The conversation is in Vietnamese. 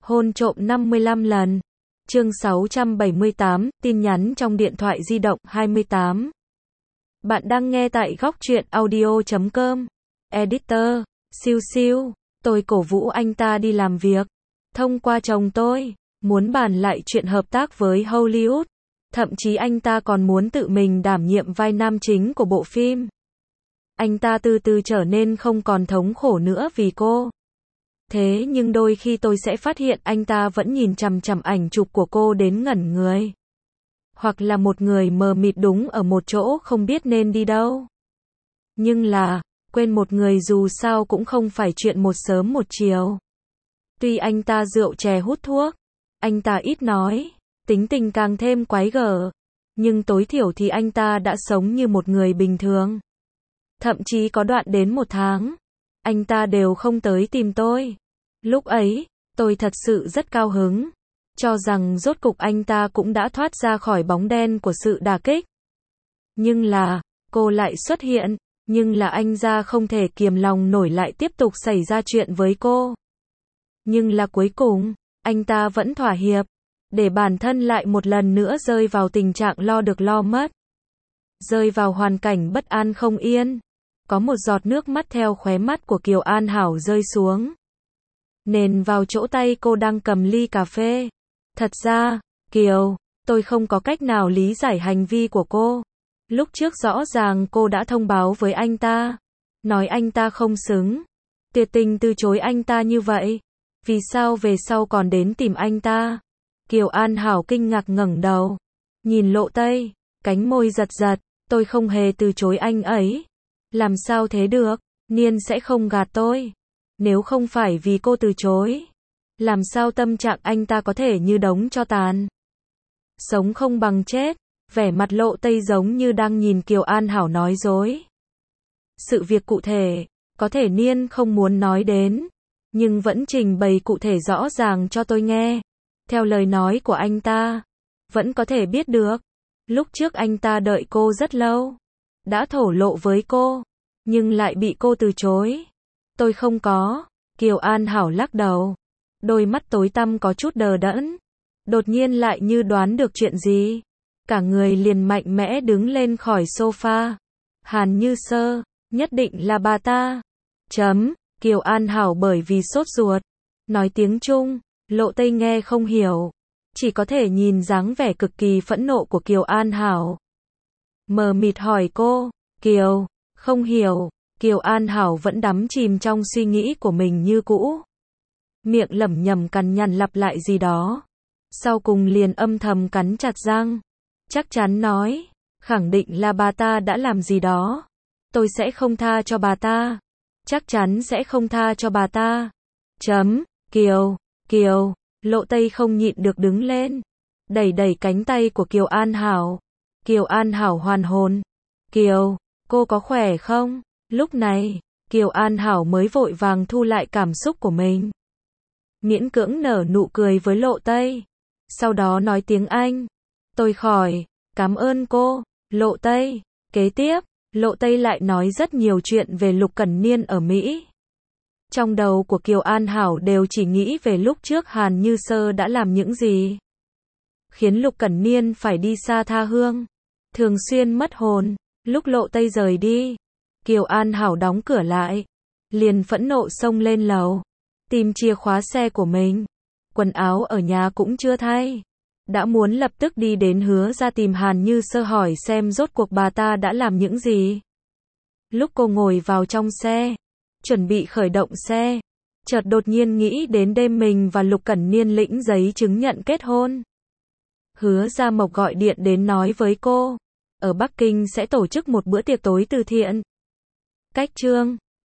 Hôn trộm 55 lần. Chương 678, tin nhắn trong điện thoại di động 28. Bạn đang nghe tại góc truyện audio.com. Editor, siêu siêu, tôi cổ vũ anh ta đi làm việc. Thông qua chồng tôi, muốn bàn lại chuyện hợp tác với Hollywood. Thậm chí anh ta còn muốn tự mình đảm nhiệm vai nam chính của bộ phim. Anh ta từ từ trở nên không còn thống khổ nữa vì cô. Thế nhưng đôi khi tôi sẽ phát hiện anh ta vẫn nhìn chằm chằm ảnh chụp của cô đến ngẩn người. Hoặc là một người mờ mịt đúng ở một chỗ không biết nên đi đâu. Nhưng là, quên một người dù sao cũng không phải chuyện một sớm một chiều. Tuy anh ta rượu chè hút thuốc, anh ta ít nói, tính tình càng thêm quái gở, nhưng tối thiểu thì anh ta đã sống như một người bình thường. Thậm chí có đoạn đến 1 tháng, anh ta đều không tới tìm tôi. Lúc ấy, tôi thật sự rất cao hứng, cho rằng rốt cục anh ta cũng đã thoát ra khỏi bóng đen của sự đả kích. Nhưng là, cô lại xuất hiện, nhưng là anh ta không thể kiềm lòng nổi lại tiếp tục xảy ra chuyện với cô. Nhưng là cuối cùng, anh ta vẫn thỏa hiệp, để bản thân lại một lần nữa rơi vào tình trạng lo được lo mất. Rơi vào hoàn cảnh bất an không yên. Có một giọt nước mắt theo khóe mắt của Kiều An Hảo rơi xuống. Nền vào chỗ tay cô đang cầm ly cà phê. Thật ra, Kiều, tôi không có cách nào lý giải hành vi của cô. Lúc trước rõ ràng cô đã thông báo với anh ta. Nói anh ta không xứng. Tuyệt tình từ chối anh ta như vậy. Vì sao về sau còn đến tìm anh ta? Kiều An Hảo kinh ngạc ngẩng đầu. Nhìn Lộ Tây, cánh môi giật giật. Tôi không hề từ chối anh ấy. Làm sao thế được? Niên sẽ không gạt tôi. Nếu không phải vì cô từ chối, làm sao tâm trạng anh ta có thể như đống tro tàn? Sống không bằng chết. Vẻ mặt Lộ Tây giống như đang nhìn Kiều An Hảo nói dối. Sự việc cụ thể, có thể Niên không muốn nói đến, nhưng vẫn trình bày cụ thể rõ ràng cho tôi nghe. Theo lời nói của anh ta, vẫn có thể biết được. Lúc trước anh ta đợi cô rất lâu, đã thổ lộ với cô, nhưng lại bị cô từ chối. Tôi không có. Kiều An Hảo lắc đầu. Đôi mắt tối tăm có chút đờ đẫn. Đột nhiên lại như đoán được chuyện gì. Cả người liền mạnh mẽ đứng lên khỏi sofa. Hàn Như Sơ, nhất định là bà ta. Kiều An Hảo bởi vì sốt ruột. Nói tiếng Trung, Lộ Tây nghe không hiểu. Chỉ có thể nhìn dáng vẻ cực kỳ phẫn nộ của Kiều An Hảo. Mờ mịt hỏi cô, Kiều, không hiểu. Kiều An Hảo vẫn đắm chìm trong suy nghĩ của mình như cũ. Miệng lẩm nhẩm cằn nhằn lặp lại gì đó. Sau cùng liền âm thầm cắn chặt răng. Chắc chắn nói, khẳng định là bà ta đã làm gì đó. Tôi sẽ không tha cho bà ta. Chắc chắn sẽ không tha cho bà ta. Kiều, Lộ Tây không nhịn được đứng lên. Đẩy đẩy cánh tay của Kiều An Hảo. Kiều An Hảo hoàn hồn. Kiều, cô có khỏe không? Lúc này, Kiều An Hảo mới vội vàng thu lại cảm xúc của mình. Miễn cưỡng nở nụ cười với Lộ Tây. Sau đó nói tiếng Anh. Tôi khỏi, cảm ơn cô, Lộ Tây. Kế tiếp, Lộ Tây lại nói rất nhiều chuyện về Lục Cẩn Niên ở Mỹ. Trong đầu của Kiều An Hảo đều chỉ nghĩ về lúc trước Hàn Như Sơ đã làm những gì. Khiến Lục Cẩn Niên phải đi xa tha hương. Thường xuyên mất hồn. Lúc Lộ Tây rời đi, Kiều An Hảo đóng cửa lại. Liền phẫn nộ xông lên lầu. Tìm chìa khóa xe của mình. Quần áo ở nhà cũng chưa thay. Đã muốn lập tức đi đến Hứa ra tìm Hàn Như Sơ hỏi xem rốt cuộc bà ta đã làm những gì. Lúc cô ngồi vào trong xe, chuẩn bị khởi động xe, chợt đột nhiên nghĩ đến đêm mình và Lục Cẩn Niên lĩnh giấy chứng nhận kết hôn. Hứa Gia Mộc gọi điện đến nói với cô, ở Bắc Kinh sẽ tổ chức một bữa tiệc tối từ thiện. Cách chương